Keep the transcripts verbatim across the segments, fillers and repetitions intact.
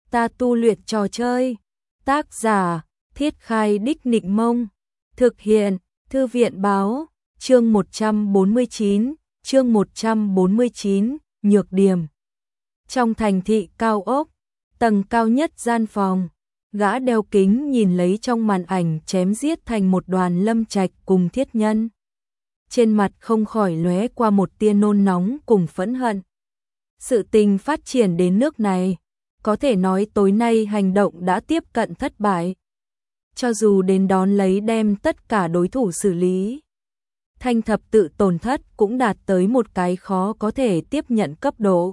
ta tu luyện trò chơi. Tác giả, Thiết Khai Đích Nịnh Mông. Thực hiện, Thư viện Báo. Chương một trăm bốn mươi chín, chương một trăm bốn mươi chín, nhược điểm. Trong thành thị cao ốc, tầng cao nhất gian phòng, gã đeo kính nhìn lấy trong màn ảnh chém giết thành một đoàn Lâm Trạch cùng Thiết Nhân. Trên mặt không khỏi lóe qua một tia nôn nóng cùng phẫn hận. Sự tình phát triển đến nước này, có thể nói tối nay hành động đã tiếp cận thất bại. Cho dù đến đón lấy đem tất cả đối thủ xử lý, thanh thập tự tổn thất cũng đạt tới một cái khó có thể tiếp nhận cấp độ.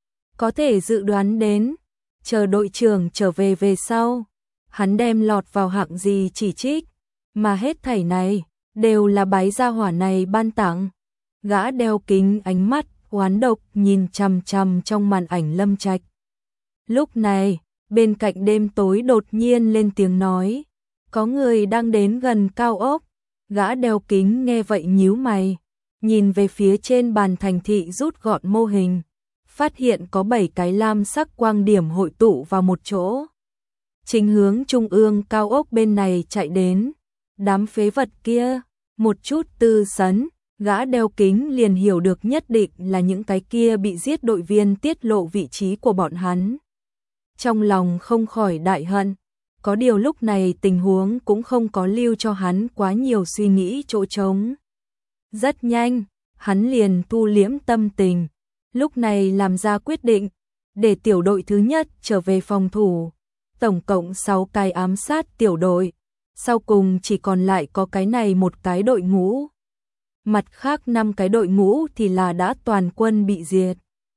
Có thể dự đoán đến, chờ đội trưởng trở về về sau, hắn đem lọt vào hạng gì chỉ trích, mà hết thảy này đều là bái gia hỏa này ban tặng. Gã đeo kính ánh mắt oán độc nhìn chằm chằm trong màn ảnh Lâm Trạch. Lúc này, bên cạnh đêm tối đột nhiên lên tiếng nói, có người đang đến gần cao ốc. Gã đeo kính nghe vậy nhíu mày, nhìn về phía trên bàn thành thị rút gọn mô hình, phát hiện có bảy cái lam sắc quang điểm hội tụ vào một chỗ. Chính hướng trung ương cao ốc bên này chạy đến, đám phế vật kia, một chút tư sấn, gã đeo kính liền hiểu được nhất định là những cái kia bị giết đội viên tiết lộ vị trí của bọn hắn. Trong lòng không khỏi đại hận, có điều lúc này tình huống cũng không có lưu cho hắn quá nhiều suy nghĩ chỗ trống. Rất nhanh, hắn liền thu liễm tâm tình, lúc này làm ra quyết định, để tiểu đội thứ nhất trở về phòng thủ. Tổng cộng sáu cái ám sát tiểu đội, sau cùng chỉ còn lại có cái này một cái đội ngũ. Mặt khác năm cái đội ngũ thì là đã toàn quân bị diệt.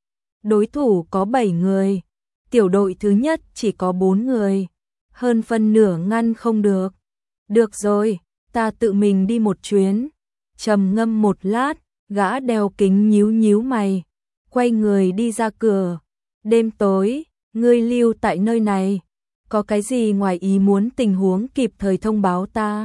Đối thủ có bảy người, tiểu đội thứ nhất chỉ có bốn người, hơn phân nửa ngăn không được. Được rồi, ta tự mình đi một chuyến. Trầm ngâm một lát, gã đeo kính nhíu nhíu mày, quay người đi ra cửa. Đêm tối, ngươi lưu tại nơi này, có cái gì ngoài ý muốn tình huống kịp thời thông báo ta.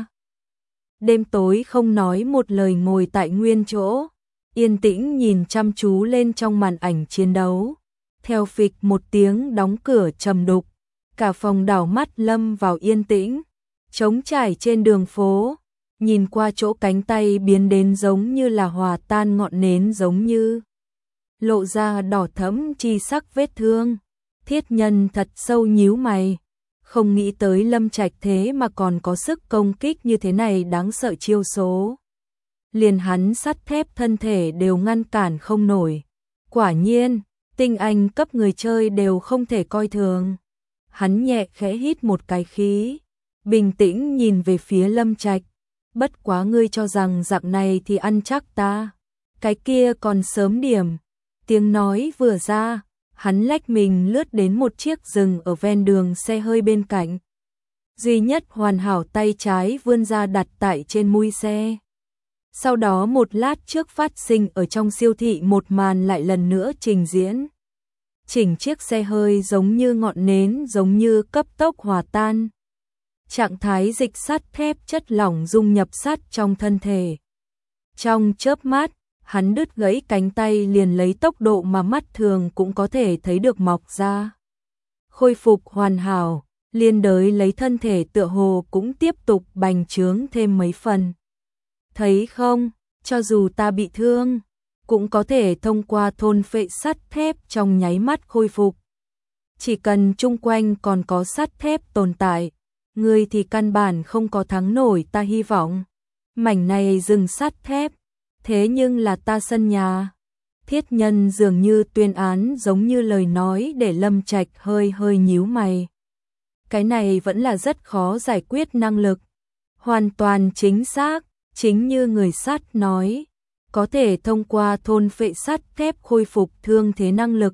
Đêm tối không nói một lời ngồi tại nguyên chỗ, yên tĩnh nhìn chăm chú lên trong màn ảnh chiến đấu. Theo phịch một tiếng đóng cửa trầm đục, cả phòng đảo mắt lâm vào yên tĩnh. Trống trải trên đường phố, nhìn qua chỗ cánh tay biến đến giống như là hòa tan ngọn nến, giống như lộ ra đỏ thẫm chi sắc vết thương. Thiết Nhân thật sâu nhíu mày, không nghĩ tới Lâm Trạch thế mà còn có sức công kích như thế này đáng sợ chiêu số. Liền hắn sắt thép thân thể đều ngăn cản không nổi. Quả nhiên, tinh anh cấp người chơi đều không thể coi thường. Hắn nhẹ khẽ hít một cái khí, bình tĩnh nhìn về phía Lâm Trạch. Bất quá ngươi cho rằng dạng này thì ăn chắc ta, cái kia còn sớm điểm. Tiếng nói vừa ra, hắn lách mình lướt đến một chiếc dừng ở ven đường xe hơi bên cạnh. Duy nhất hoàn hảo tay trái vươn ra đặt tại trên mui xe. Sau đó một lát trước phát sinh ở trong siêu thị một màn lại lần nữa trình diễn. Chỉnh chiếc xe hơi giống như ngọn nến, giống như cấp tốc hòa tan. Trạng thái dịch sắt thép chất lỏng dung nhập sắt trong thân thể. Trong chớp mắt, hắn đứt gãy cánh tay liền lấy tốc độ mà mắt thường cũng có thể thấy được mọc ra. Khôi phục hoàn hảo, liên đới lấy thân thể tựa hồ cũng tiếp tục bành trướng thêm mấy phần. Thấy không, cho dù ta bị thương, cũng có thể thông qua thôn phệ sắt thép trong nháy mắt khôi phục. Chỉ cần chung quanh còn có sắt thép tồn tại, ngươi thì căn bản không có thắng nổi ta hy vọng. Mảnh này rừng sắt thép, thế nhưng là ta sân nhà. Thiết Nhân dường như tuyên án giống như lời nói để Lâm Trạch hơi hơi nhíu mày. Cái này vẫn là rất khó giải quyết năng lực. Hoàn toàn chính xác, chính như người sắt nói, có thể thông qua thôn phệ sắt thép khôi phục thương thế năng lực.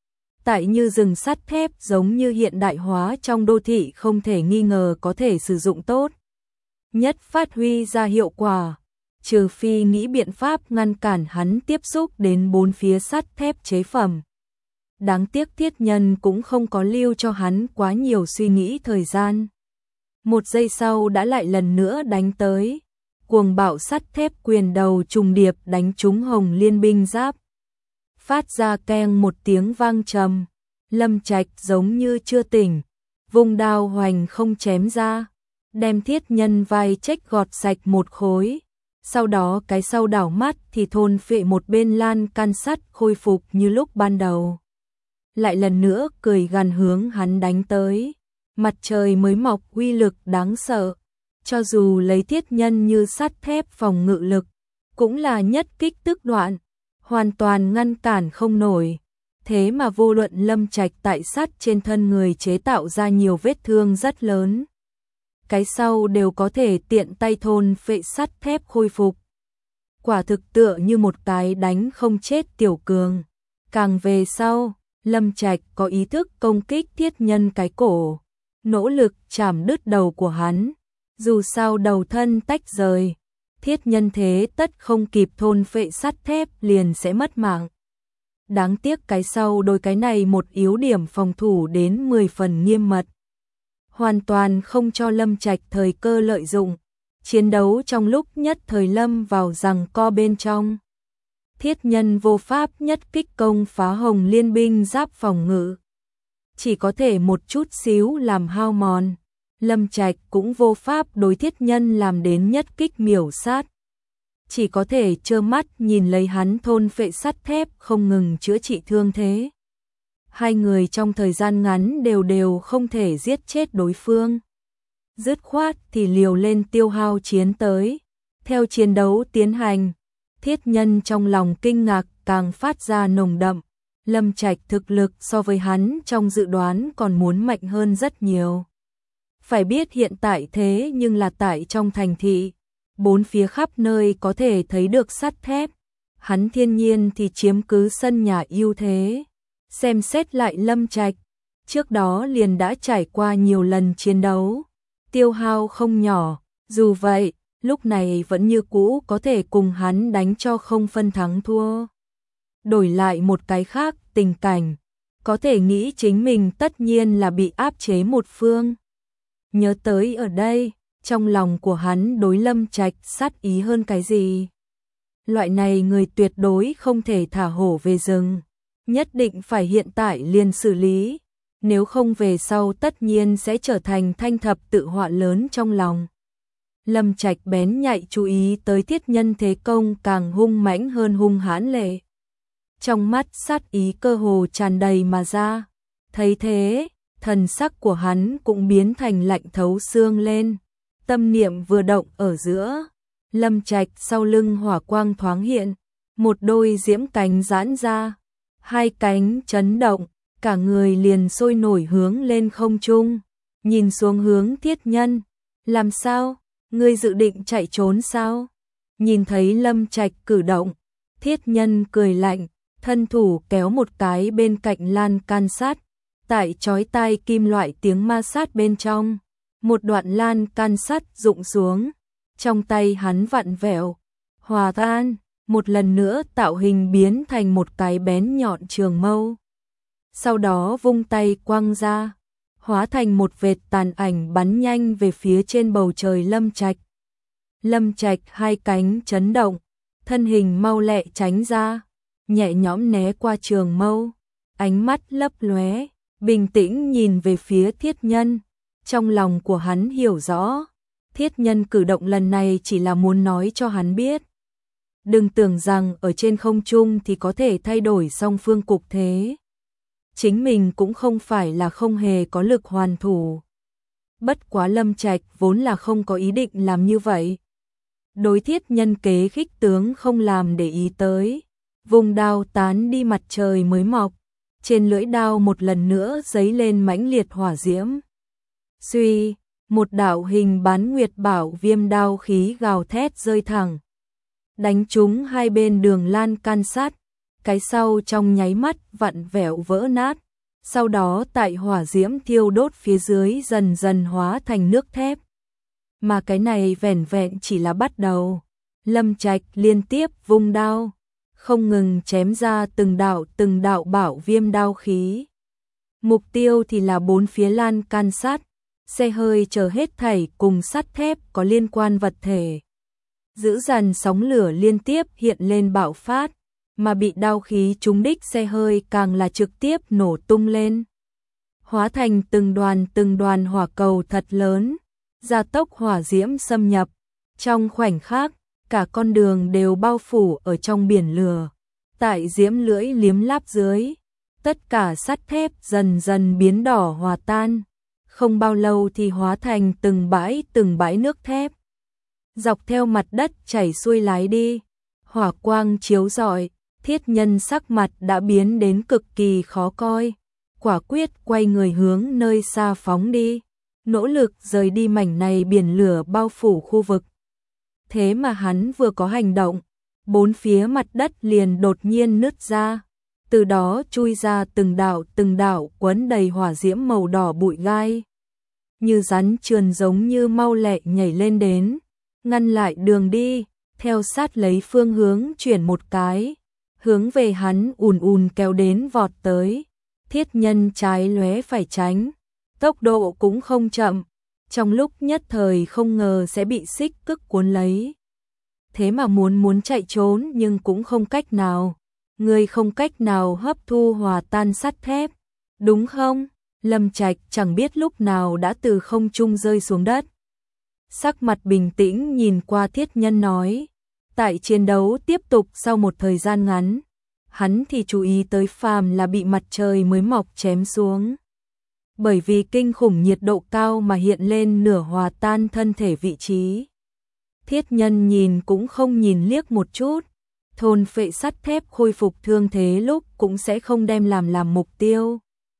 Tại như rừng sắt thép giống như hiện đại hóa trong đô thị không thể nghi ngờ có thể sử dụng tốt nhất phát huy ra hiệu quả, trừ phi nghĩ biện pháp ngăn cản hắn tiếp xúc đến bốn phía sắt thép chế phẩm. Đáng tiếc Thiết Nhân cũng không có lưu cho hắn quá nhiều suy nghĩ thời gian. Một giây sau đã lại lần nữa đánh tới. Cuồng bạo sắt thép quyền đầu trùng điệp đánh trúng Hồng Liên binh giáp. Phát ra keng một tiếng vang trầm, Lâm Trạch giống như chưa tỉnh, vùng đao hoành không chém ra, đem thiết nhân vai trách gọt sạch một khối. Sau đó cái sau đảo mắt thì thôn phệ một bên lan can sắt khôi phục như lúc ban đầu. Lại lần nữa cười gằn hướng hắn đánh tới. Mặt trời mới mọc uy lực đáng sợ. Cho dù lấy thiết nhân như sắt thép phòng ngự lực, cũng là nhất kích tức đoạn, hoàn toàn ngăn cản không nổi. Thế mà vô luận Lâm Trạch tại sắt trên thân người chế tạo ra nhiều vết thương rất lớn. Cái sau đều có thể tiện tay thôn phệ sắt thép khôi phục. Quả thực tựa như một cái đánh không chết tiểu cường. Càng về sau, Lâm Trạch có ý thức công kích thiết nhân cái cổ, nỗ lực chảm đứt đầu của hắn. Dù sao đầu thân tách rời, thiết nhân thế tất không kịp thôn phệ sắt thép liền sẽ mất mạng. Đáng tiếc cái sau đôi cái này một yếu điểm phòng thủ đến mười phần nghiêm mật, hoàn toàn không cho Lâm Trạch thời cơ lợi dụng. Chiến đấu trong lúc nhất thời lâm vào giằng co bên trong. Thiết nhân vô pháp nhất kích công phá Hồng Liên binh giáp phòng ngự, chỉ có thể một chút xíu làm hao mòn. Lâm Trạch cũng vô pháp đối thiết nhân làm đến nhất kích miểu sát, chỉ có thể trơ mắt nhìn lấy hắn thôn phệ sắt thép không ngừng chữa trị thương thế. Hai người trong thời gian ngắn đều đều không thể giết chết đối phương. Dứt khoát thì liều lên tiêu hao chiến tới. Theo chiến đấu tiến hành, thiết nhân trong lòng kinh ngạc càng phát ra nồng đậm. Lâm Trạch thực lực so với hắn trong dự đoán còn muốn mạnh hơn rất nhiều. Phải biết hiện tại thế nhưng là tại trong thành thị, bốn phía khắp nơi có thể thấy được sắt thép. Hắn thiên nhiên thì chiếm cứ sân nhà ưu thế. Xem xét lại Lâm Trạch, trước đó liền đã trải qua nhiều lần chiến đấu, tiêu hao không nhỏ, dù vậy, lúc này vẫn như cũ có thể cùng hắn đánh cho không phân thắng thua. Đổi lại một cái khác, tình cảnh, có thể nghĩ chính mình tất nhiên là bị áp chế một phương. Nhớ tới ở đây, trong lòng của hắn đối Lâm Trạch sát ý hơn cái gì. Loại này người tuyệt đối không thể thả hổ về rừng, nhất định phải hiện tại liền xử lý, nếu không về sau tất nhiên sẽ trở thành thanh thập tự họa lớn trong lòng. Lâm Trạch bén nhạy chú ý tới thiết nhân thế công càng hung mãnh hơn hung hãn lệ. Trong mắt sát ý cơ hồ tràn đầy mà ra. Thấy thế, thần sắc của hắn cũng biến thành lạnh thấu xương lên. Tâm niệm vừa động ở giữa, Lâm Trạch sau lưng hỏa quang thoáng hiện, một đôi diễm cánh giãn ra, hai cánh chấn động, cả người liền sôi nổi hướng lên không trung, nhìn xuống hướng thiết nhân. Làm sao? Ngươi dự định chạy trốn sao? Nhìn thấy Lâm Trạch cử động, thiết nhân cười lạnh, thân thủ kéo một cái bên cạnh lan can sắt, tại chói tai kim loại tiếng ma sát bên trong, một đoạn lan can sắt rụng xuống, trong tay hắn vặn vẹo, hòa tan, một lần nữa tạo hình biến thành một cái bén nhọn trường mâu. Sau đó vung tay quăng ra, hóa thành một vệt tàn ảnh bắn nhanh về phía trên bầu trời Lâm Trạch. Lâm Trạch hai cánh chấn động, thân hình mau lẹ tránh ra, nhẹ nhõm né qua trường mâu, ánh mắt lấp lóe, bình tĩnh nhìn về phía thiết nhân. Trong lòng của hắn hiểu rõ, thiết nhân cử động lần này chỉ là muốn nói cho hắn biết. Đừng tưởng rằng ở trên không trung thì có thể thay đổi song phương cục thế. Chính mình cũng không phải là không hề có lực hoàn thủ. Bất quá Lâm Trạch vốn là không có ý định làm như vậy. Đối thiết nhân kế khích tướng không làm để ý tới. Vùng đao tán đi mặt trời mới mọc. Trên lưỡi đao một lần nữa giấy lên mãnh liệt hỏa diễm. Suy, một đạo hình bán nguyệt bảo viêm đao khí gào thét rơi thẳng. Đánh trúng hai bên đường lan can sắt, cái sau trong nháy mắt vặn vẹo vỡ nát. Sau đó tại hỏa diễm thiêu đốt phía dưới dần dần hóa thành nước thép. Mà cái này vẻn vẹn chỉ là bắt đầu. Lâm Trạch liên tiếp vung đao, không ngừng chém ra từng đạo từng đạo bảo viêm đao khí. Mục tiêu thì là bốn phía lan can sắt, xe hơi chờ hết thảy cùng sắt thép có liên quan vật thể. Dữ dằn sóng lửa liên tiếp hiện lên bạo phát, mà bị đao khí trúng đích xe hơi càng là trực tiếp nổ tung lên. hóa thành từng đoàn từng đoàn hỏa cầu thật lớn, gia tốc hỏa diễm xâm nhập. Trong khoảnh khắc, cả con đường đều bao phủ ở trong biển lửa. Tại diễm lưỡi liếm láp dưới, tất cả sắt thép dần dần biến đỏ hòa tan. Không bao lâu thì hóa thành từng bãi từng bãi nước thép. Dọc theo mặt đất chảy xuôi lái đi, hỏa quang chiếu rọi, Thiết Nhân sắc mặt đã biến đến cực kỳ khó coi. Quả quyết quay người hướng nơi xa phóng đi, nỗ lực rời đi mảnh này biển lửa bao phủ khu vực. Thế mà hắn vừa có hành động, bốn phía mặt đất liền đột nhiên nứt ra, từ đó chui ra từng đạo từng đạo quấn đầy hỏa diễm màu đỏ bụi gai. Như rắn trườn giống như mau lẹ nhảy lên đến, ngăn lại đường đi, theo sát lấy phương hướng chuyển một cái, hướng về hắn ùn ùn kéo đến vọt tới. Thiết Nhân trái lóe phải tránh, tốc độ cũng không chậm, trong lúc nhất thời không ngờ sẽ bị xích cức cuốn lấy. Thế mà muốn muốn chạy trốn nhưng cũng không cách nào, người không cách nào hấp thu hòa tan sắt thép, đúng không? Lâm Trạch chẳng biết lúc nào đã từ không trung rơi xuống đất. Sắc mặt bình tĩnh nhìn qua Thiết Nhân nói, tại chiến đấu tiếp tục sau một thời gian ngắn, hắn thì chú ý tới phàm là bị mặt trời mới mọc chém xuống. Bởi vì kinh khủng nhiệt độ cao mà hiện lên nửa hòa tan thân thể vị trí. Thiết Nhân nhìn cũng không nhìn liếc một chút, thôn phệ sắt thép khôi phục thương thế lúc cũng sẽ không đem làm làm mục tiêu.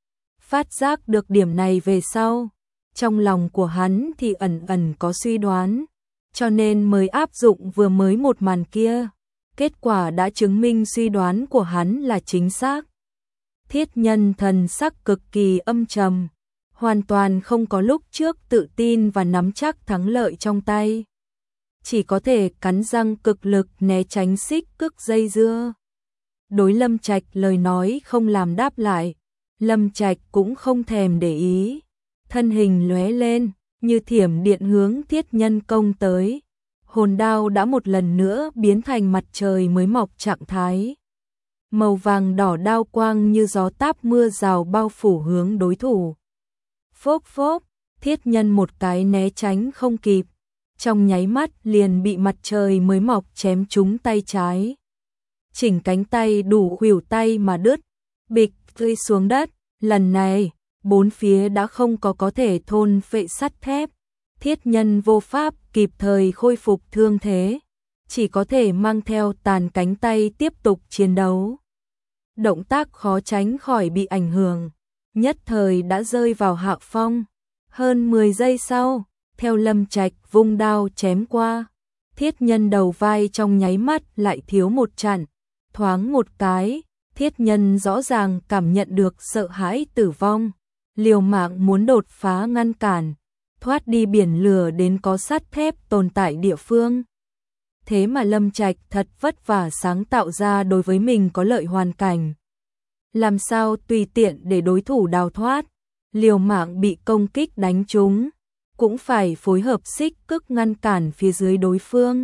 Phát giác được điểm này về sau, trong lòng của hắn thì ẩn ẩn có suy đoán, cho nên mới áp dụng vừa mới một màn kia. Kết quả đã chứng minh suy đoán của hắn là chính xác. Thiết Nhân thần sắc cực kỳ âm trầm, hoàn toàn không có lúc trước tự tin và nắm chắc thắng lợi trong tay. Chỉ có thể cắn răng cực lực né tránh xích cức dây dưa. Đối Lâm Trạch lời nói không làm đáp lại, Lâm Trạch cũng không thèm để ý, thân hình lóe lên, như thiểm điện hướng Thiết Nhân công tới. Hồn đao đã một lần nữa biến thành mặt trời mới mọc trạng thái. Màu vàng đỏ đao quang như gió táp mưa rào bao phủ hướng đối thủ. Phốc phốc, Thiết Nhân một cái né tránh không kịp, trong nháy mắt liền bị mặt trời mới mọc chém trúng tay trái. Chỉnh cánh tay đủ khuỷu tay mà đứt, bịch rơi xuống đất. Lần này, bốn phía đã không có có thể thôn phệ sắt thép. Thiết Nhân vô pháp kịp thời khôi phục thương thế, chỉ có thể mang theo tàn cánh tay tiếp tục chiến đấu. Động tác khó tránh khỏi bị ảnh hưởng, nhất thời đã rơi vào hạ phong. Hơn mười giây sau, theo Lâm Trạch vung đao chém qua, Thiết Nhân đầu vai trong nháy mắt lại thiếu một chặn, thoáng một cái, Thiết Nhân rõ ràng cảm nhận được sợ hãi tử vong, liều mạng muốn đột phá ngăn cản, thoát đi biển lửa đến có sắt thép tồn tại địa phương. Thế mà Lâm Trạch thật vất vả sáng tạo ra đối với mình có lợi hoàn cảnh. Làm sao tùy tiện để đối thủ đào thoát, liều mạng bị công kích đánh trúng, cũng phải phối hợp xích cức ngăn cản phía dưới đối phương.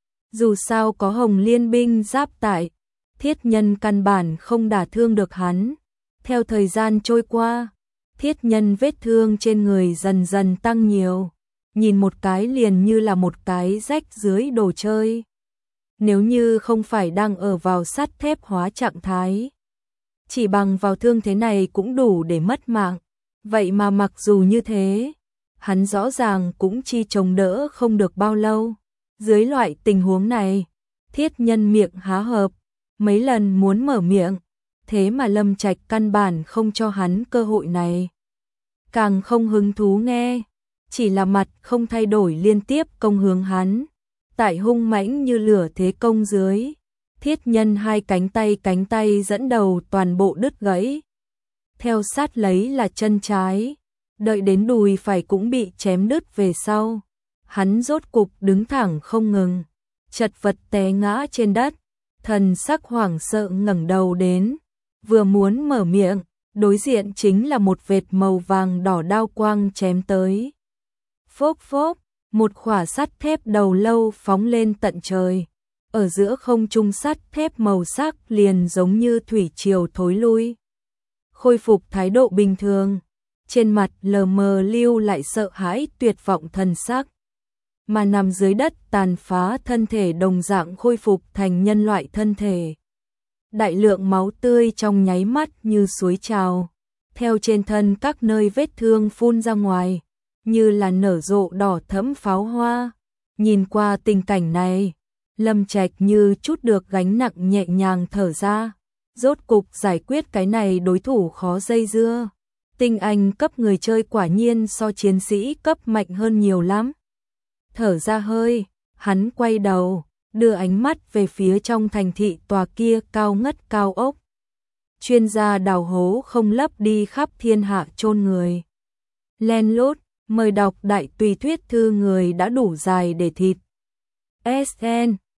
Dù sao có Hồng Liên binh giáp tại, Thiết Nhân căn bản không đả thương được hắn. Theo thời gian trôi qua, Thiết Nhân vết thương trên người dần dần tăng nhiều, nhìn một cái liền như là một cái rách dưới đồ chơi. Nếu như không phải đang ở vào sắt thép hóa trạng thái, chỉ bằng vào thương thế này cũng đủ để mất mạng. Vậy mà mặc dù như thế, hắn rõ ràng cũng chi chống đỡ không được bao lâu. Dưới loại tình huống này, Thiết Nhân miệng há hợp, mấy lần muốn mở miệng, thế mà Lâm Trạch căn bản không cho hắn cơ hội này. Càng không hứng thú nghe, chỉ là mặt không thay đổi liên tiếp công hướng hắn. Tại hung mãnh như lửa thế công dưới, Thiết Nhân hai cánh tay cánh tay dẫn đầu toàn bộ đứt gãy. Theo sát lấy là chân trái, đợi đến đùi phải cũng bị chém đứt về sau. Hắn rốt cục đứng thẳng không ngừng, chật vật té ngã trên đất, thần sắc hoảng sợ ngẩng đầu đến, vừa muốn mở miệng, đối diện chính là một vệt màu vàng đỏ đao quang chém tới. Phốc phốc, một khỏa sắt thép đầu lâu phóng lên tận trời, ở giữa không trung sắt thép màu sắc liền giống như thủy triều thối lui. Khôi phục thái độ bình thường, trên mặt lờ mờ lưu lại sợ hãi tuyệt vọng thần sắc. Mà nằm dưới đất tàn phá thân thể đồng dạng khôi phục thành nhân loại thân thể. Đại lượng máu tươi trong nháy mắt như suối trào, theo trên thân các nơi vết thương phun ra ngoài, như là nở rộ đỏ thẫm pháo hoa. Nhìn qua tình cảnh này, Lâm Trạch như chút được gánh nặng nhẹ nhàng thở ra, rốt cục giải quyết cái này đối thủ khó dây dưa. Tinh anh cấp người chơi quả nhiên so chiến sĩ cấp mạnh hơn nhiều lắm. Thở ra hơi, hắn quay đầu, đưa ánh mắt về phía trong thành thị tòa kia cao ngất cao ốc. Chuyên gia đào hố không lấp đi khắp thiên hạ chôn người. Len lút, mời đọc đại tùy thuyết thư người đã đủ dài để thịt. ét en